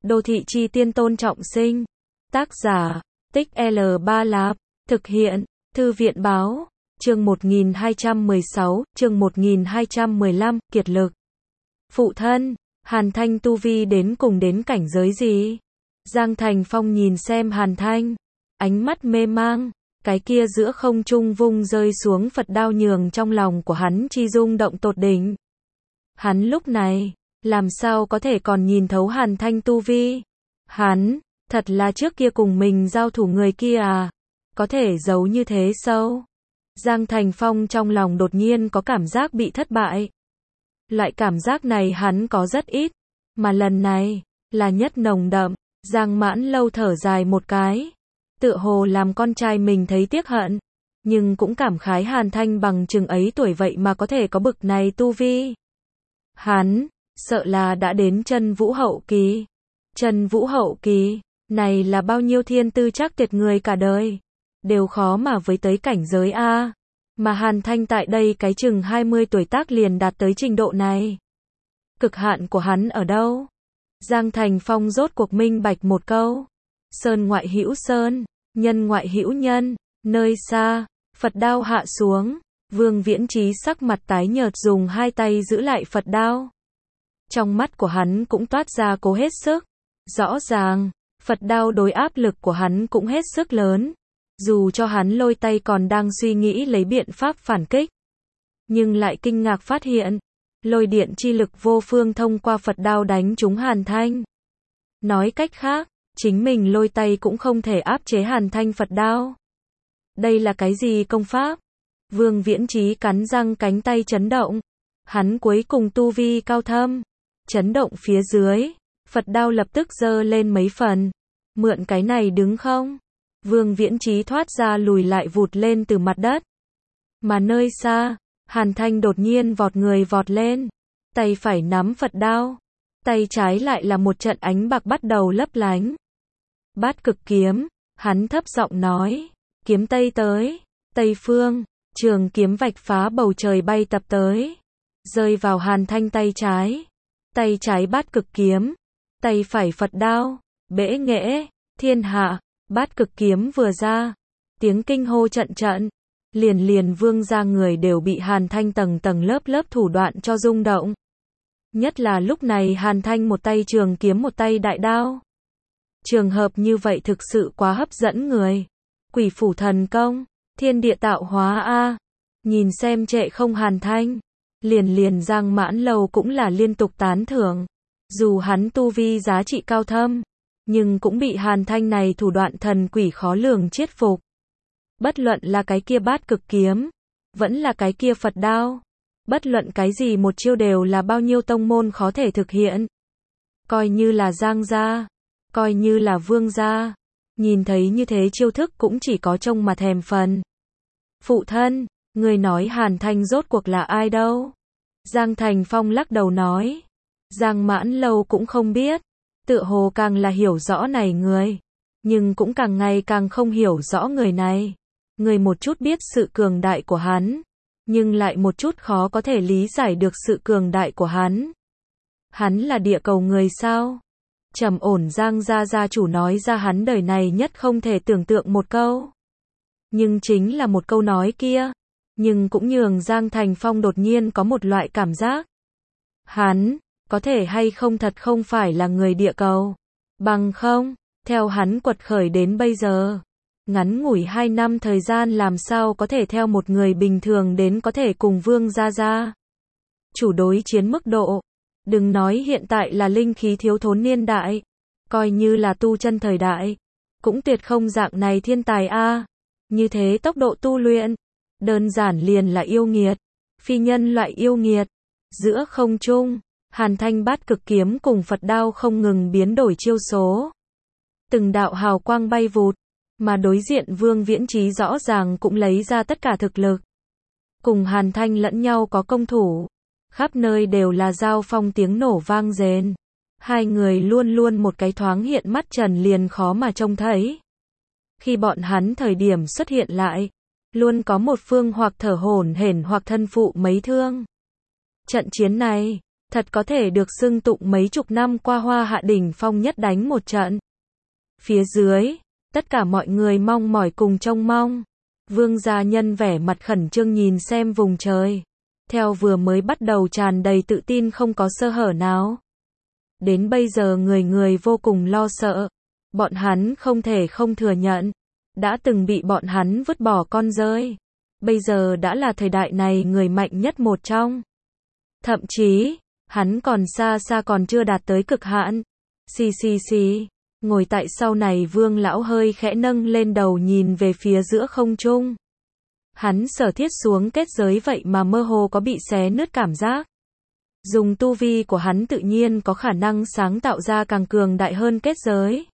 Đô thị chi tiên Tôn Trọng Sinh. Tác giả, Tích L3 Lạp. Thực hiện, Thư viện báo. Chương 1216, chương 1215, kiệt lực. Phụ thân, Hàn Thanh tu vi đến cùng đến cảnh giới gì? Giang Thành Phong nhìn xem Hàn Thanh, ánh mắt mê mang, cái kia giữa không trung vung rơi xuống Phật đao nhường trong lòng của hắn chi rung động tột đỉnh. Hắn lúc này, làm sao có thể còn nhìn thấu Hàn Thanh tu vi? Hắn, thật là trước kia cùng mình giao thủ người kia à? Có thể giấu như thế sâu? Giang Thành Phong trong lòng đột nhiên có cảm giác bị thất bại. Loại cảm giác này hắn có rất ít, mà lần này, là nhất nồng đậm. Giang Mãn Lâu thở dài một cái, tựa hồ làm con trai mình thấy tiếc hận, nhưng cũng cảm khái Hàn Thanh bằng chừng ấy tuổi vậy mà có thể có bực này tu vi. Hắn, sợ là đã đến chân vũ hậu kỳ. Chân vũ hậu kỳ, này là bao nhiêu thiên tư chắc tuyệt người cả đời, đều khó mà với tới cảnh giới A. Mà Hàn Thanh tại đây cái chừng 20 tuổi tác liền đạt tới trình độ này. Cực hạn của hắn ở đâu? Giang Thành Phong rốt cuộc minh bạch một câu. Sơn ngoại hữu sơn, nhân ngoại hữu nhân, nơi xa, Phật đao hạ xuống, Vương Viễn Chí sắc mặt tái nhợt dùng hai tay giữ lại Phật đao. Trong mắt của hắn cũng toát ra cố hết sức. Rõ ràng, Phật đao đối áp lực của hắn cũng hết sức lớn. Dù cho hắn lôi tay còn đang suy nghĩ lấy biện pháp phản kích, nhưng lại kinh ngạc phát hiện, lôi điện chi lực vô phương thông qua Phật đao đánh trúng Hàn Thanh. Nói cách khác, chính mình lôi tay cũng không thể áp chế Hàn Thanh Phật đao. Đây là cái gì công pháp? Vương Viễn Chí cắn răng, cánh tay chấn động. Hắn cuối cùng tu vi cao thâm. Chấn động phía dưới, Phật đao lập tức giơ lên mấy phần. Mượn cái này đứng không? Vương Viễn Chí thoát ra lùi lại vụt lên từ mặt đất. Mà nơi xa, Hàn Thanh đột nhiên vọt người vọt lên. Tay phải nắm Phật đao. Tay trái lại là một trận ánh bạc bắt đầu lấp lánh. Bát cực kiếm, hắn thấp giọng nói. Kiếm Tây tới, Tây phương, trường kiếm vạch phá bầu trời bay tập tới. Rơi vào Hàn Thanh tay trái. Tay trái bát cực kiếm, tay phải Phật đao, bẽ nghễ, thiên hạ. Bát cực kiếm vừa ra, tiếng kinh hô trận trận, liền Vương gia người đều bị Hàn Thanh tầng tầng lớp thủ đoạn cho rung động. Nhất là lúc này Hàn Thanh một tay trường kiếm một tay đại đao. Trường hợp như vậy thực sự quá hấp dẫn người. Quỷ phủ thần công, thiên địa tạo hóa a. Nhìn xem trệ không Hàn Thanh, liền Giang Mãn Lâu cũng là liên tục tán thưởng. Dù hắn tu vi giá trị cao thâm, nhưng cũng bị Hàn Thanh này thủ đoạn thần quỷ khó lường chiết phục. Bất luận là cái kia bát cực kiếm, vẫn là cái kia Phật đao, bất luận cái gì một chiêu đều là bao nhiêu tông môn khó thể thực hiện. Coi như là Giang gia, coi như là Vương gia, nhìn thấy như thế chiêu thức cũng chỉ có trông mà thèm phần. Phụ thân, người nói Hàn Thanh rốt cuộc là ai đâu? Giang Thành Phong lắc đầu nói. Giang Mãn Lâu cũng không biết. Tựa hồ càng là hiểu rõ này người, nhưng cũng càng ngày càng không hiểu rõ người này. Người một chút biết sự cường đại của hắn, nhưng lại một chút khó có thể lý giải được sự cường đại của hắn. Hắn là địa cầu người sao? Trầm ổn Giang gia chủ nói ra hắn đời này nhất không thể tưởng tượng một câu. Nhưng chính là một câu nói kia, nhưng cũng nhường Giang Thành Phong đột nhiên có một loại cảm giác. Hắn có thể hay không thật không phải là người địa cầu. Bằng không, theo hắn quật khởi đến bây giờ, ngắn ngủi 2 năm thời gian làm sao có thể theo một người bình thường đến có thể cùng Vương gia chủ đối chiến mức độ. Đừng nói hiện tại là linh khí thiếu thốn niên đại, coi như là tu chân thời đại, cũng tuyệt không dạng này thiên tài a. Như thế tốc độ tu luyện, đơn giản liền là yêu nghiệt, phi nhân loại yêu nghiệt. Giữa không trung, Hàn Thanh bát cực kiếm cùng Phật đao không ngừng biến đổi chiêu số. Từng đạo hào quang bay vụt, mà đối diện Vương Viễn Chí rõ ràng cũng lấy ra tất cả thực lực. Cùng Hàn Thanh lẫn nhau có công thủ, khắp nơi đều là giao phong tiếng nổ vang rền. Hai người luôn một cái thoáng hiện mắt trần liền khó mà trông thấy. Khi bọn hắn thời điểm xuất hiện lại, luôn có một phương hoặc thở hổn hển hoặc thân phụ mấy thương. Trận chiến này, Thật có thể được xưng tụng mấy chục năm qua hoa hạ đỉnh phong nhất đánh một trận. Phía dưới, tất cả mọi người mong mỏi cùng trông mong. Vương gia nhân vẻ mặt khẩn trương nhìn xem vùng trời. Theo vừa mới bắt đầu tràn đầy tự tin không có sơ hở nào. Đến bây giờ người người vô cùng lo sợ. Bọn hắn không thể không thừa nhận. Đã từng bị bọn hắn vứt bỏ con rơi. Bây giờ đã là thời đại này người mạnh nhất một trong. Thậm chí, hắn còn xa xa còn chưa đạt tới cực hạn. Xì. Ngồi tại sau này Vương lão hơi khẽ nâng lên đầu nhìn về phía giữa không trung. Hắn sở thiết xuống kết giới vậy mà mơ hồ có bị xé nứt cảm giác. Dùng tu vi của hắn tự nhiên có khả năng sáng tạo ra càng cường đại hơn kết giới.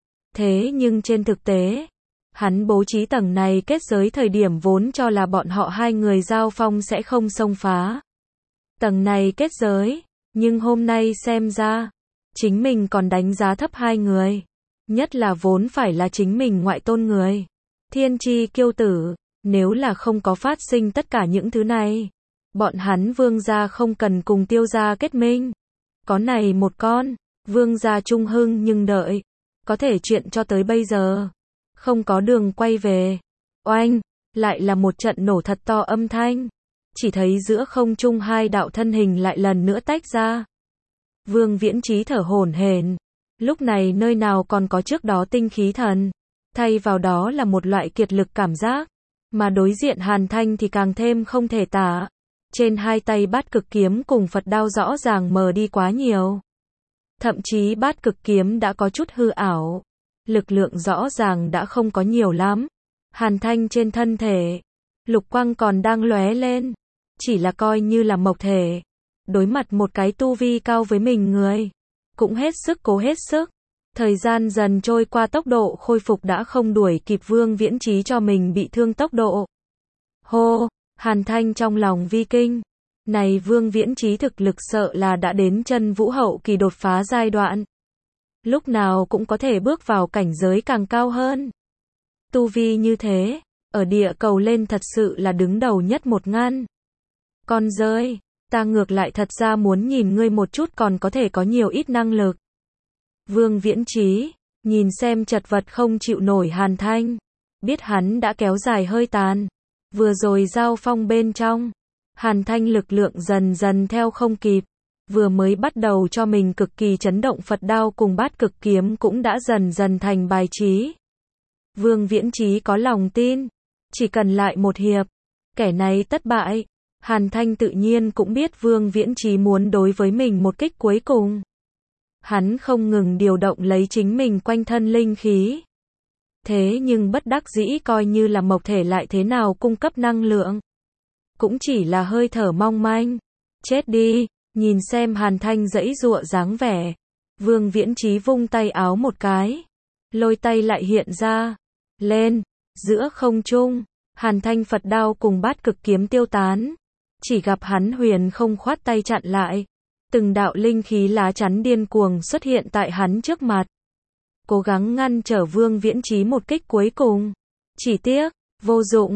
Thế nhưng trên thực tế, hắn bố trí tầng này kết giới thời điểm vốn cho là bọn họ hai người giao phong sẽ không xông phá tầng này kết giới, nhưng hôm nay xem ra, chính mình còn đánh giá thấp hai người. Nhất là vốn phải là chính mình ngoại tôn người. Thiên chi kiêu tử, nếu là không có phát sinh tất cả những thứ này, bọn hắn Vương gia không cần cùng Tiêu gia kết minh. Có này một con, Vương gia trung hưng nhưng đợi, có thể chuyện cho tới bây giờ, không có đường quay về. Oanh, lại là một trận nổ thật to âm thanh. Chỉ thấy giữa không trung hai đạo thân hình lại lần nữa tách ra. Vương Viễn Chí thở hổn hển. Lúc này nơi nào còn có trước đó tinh khí thần, thay vào đó là một loại kiệt lực cảm giác, mà đối diện Hàn Thanh thì càng thêm không thể tả. Trên hai tay bát cực kiếm cùng Phật đao rõ ràng mờ đi quá nhiều. Thậm chí bát cực kiếm đã có chút hư ảo, lực lượng rõ ràng đã không có nhiều lắm. Hàn Thanh trên thân thể, lục quang còn đang lóe lên, chỉ là coi như là mộc thể. Đối mặt một cái tu vi cao với mình người, cũng hết sức cố hết sức. Thời gian dần trôi qua tốc độ khôi phục đã không đuổi kịp Vương Viễn Chí cho mình bị thương tốc độ. Hô, Hàn Thanh trong lòng vi kinh. Này Vương Viễn Chí thực lực sợ là đã đến chân vũ hậu kỳ đột phá giai đoạn. Lúc nào cũng có thể bước vào cảnh giới càng cao hơn. Tu vi như thế, ở địa cầu lên thật sự là đứng đầu nhất một ngăn. Con rơi, ta ngược lại thật ra muốn nhìn ngươi một chút còn có thể có nhiều ít năng lực. Vương Viễn Chí, nhìn xem chật vật không chịu nổi Hàn Thanh, biết hắn đã kéo dài hơi tàn. Vừa rồi giao phong bên trong, Hàn Thanh lực lượng dần dần theo không kịp, vừa mới bắt đầu cho mình cực kỳ chấn động Phật đao cùng bát cực kiếm cũng đã dần dần thành bài trí. Vương Viễn Chí có lòng tin, chỉ cần lại một hiệp, kẻ này tất bại. Hàn Thanh tự nhiên cũng biết Vương Viễn Chí muốn đối với mình một kích cuối cùng. Hắn không ngừng điều động lấy chính mình quanh thân linh khí. Thế nhưng bất đắc dĩ coi như là mộc thể lại thế nào cung cấp năng lượng. Cũng chỉ là hơi thở mong manh. Chết đi, nhìn xem Hàn Thanh giãy giụa dáng vẻ. Vương Viễn Chí vung tay áo một cái. Lôi tay lại hiện ra. Lên, giữa không trung, Hàn Thanh Phật đao cùng bát cực kiếm tiêu tán. Chỉ gặp hắn huyền không khoát tay chặn lại. Từng đạo linh khí lá chắn điên cuồng xuất hiện tại hắn trước mặt. Cố gắng ngăn trở Vương Viễn Chí một kích cuối cùng. Chỉ tiếc, vô dụng,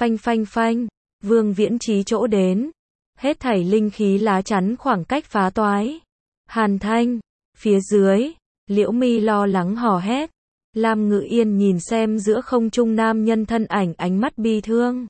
phanh. Vương Viễn Chí chỗ đến. Hết thảy linh khí lá chắn khoảng cách phá toái. Hàn Thanh, phía dưới, Liễu Mi lo lắng hò hét. Lam Ngự Yên nhìn xem giữa không trung nam nhân thân ảnh ánh mắt bi thương.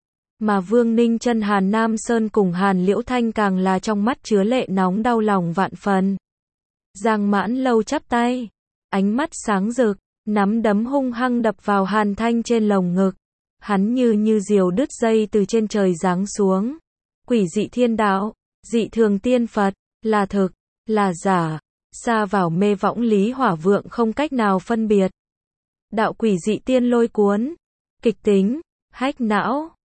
Mà Vương Ninh Chân Hàn Nam Sơn cùng Hàn Liễu Thanh càng là trong mắt chứa lệ nóng đau lòng vạn phần. Giang Mãn Lâu chắp tay, ánh mắt sáng rực, nắm đấm hung hăng đập vào Hàn Thanh trên lồng ngực. Hắn như diều đứt dây từ trên trời giáng xuống. Quỷ dị thiên đạo, dị thường tiên Phật, là thực, là giả, xa vào mê võng lý hỏa vượng không cách nào phân biệt. Đạo quỷ dị tiên lôi cuốn, kịch tính, hách não.